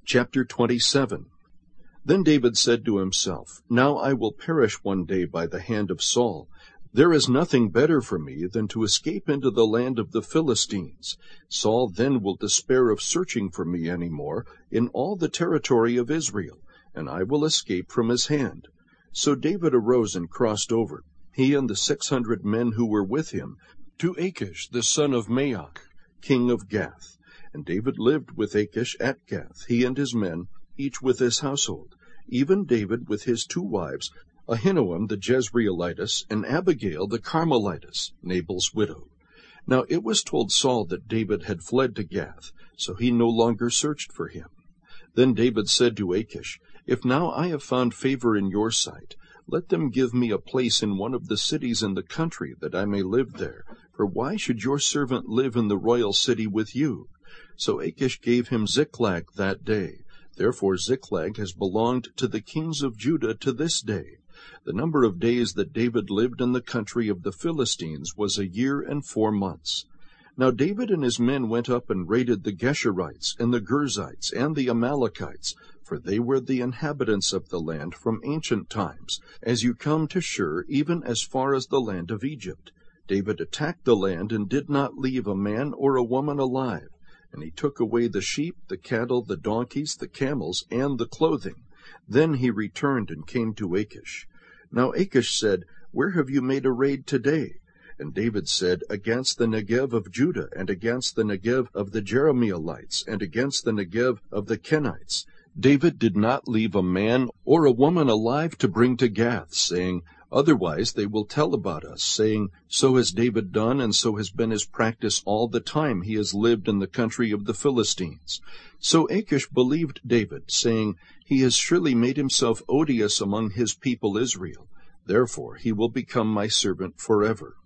Chapter 27. Then David said to himself, Now I will perish one day by the hand of Saul. There is nothing better for me than to escape into the land of the Philistines. Saul then will despair of searching for me any more in all the territory of Israel, and I will escape from his hand. So David arose and crossed over, he and the 600 men who were with him, to Achish the son of Maoch, king of Gath. And David lived with Achish at Gath, he and his men, each with his household, even David with his 2 wives, Ahinoam the Jezreelitess, and Abigail the Carmelitess, Nabal's widow. Now it was told Saul that David had fled to Gath, so he no longer searched for him. Then David said to Achish, If now I have found favor in your sight, let them give me a place in one of the cities in the country, that I may live there. For why should your servant live in the royal city with you? So Achish gave him Ziklag that day. Therefore Ziklag has belonged to the kings of Judah to this day. The number of days that David lived in the country of the Philistines was 1 year and 4 months. Now David and his men went up and raided the Geshurites, and the Girzites, and the Amalekites, for they were the inhabitants of the land from ancient times, as you come to Shur, even as far as the land of Egypt. David attacked the land and did not leave a man or a woman alive. And he took away the sheep, the cattle, the donkeys, the camels, and the clothing. Then he returned and came to Achish. Now Achish said, Where have you made a raid today? And David said, Against the Negev of Judah, and against the Negev of the Jerahmeelites, and against the Negev of the Kenites. David did not leave a man or a woman alive to bring to Gath, saying, Otherwise they will tell about us, saying, So has David done, and so has been his practice all the time he has lived in the country of the Philistines. So Achish believed David, saying, He has surely made himself odious among his people Israel. Therefore he will become my servant forever.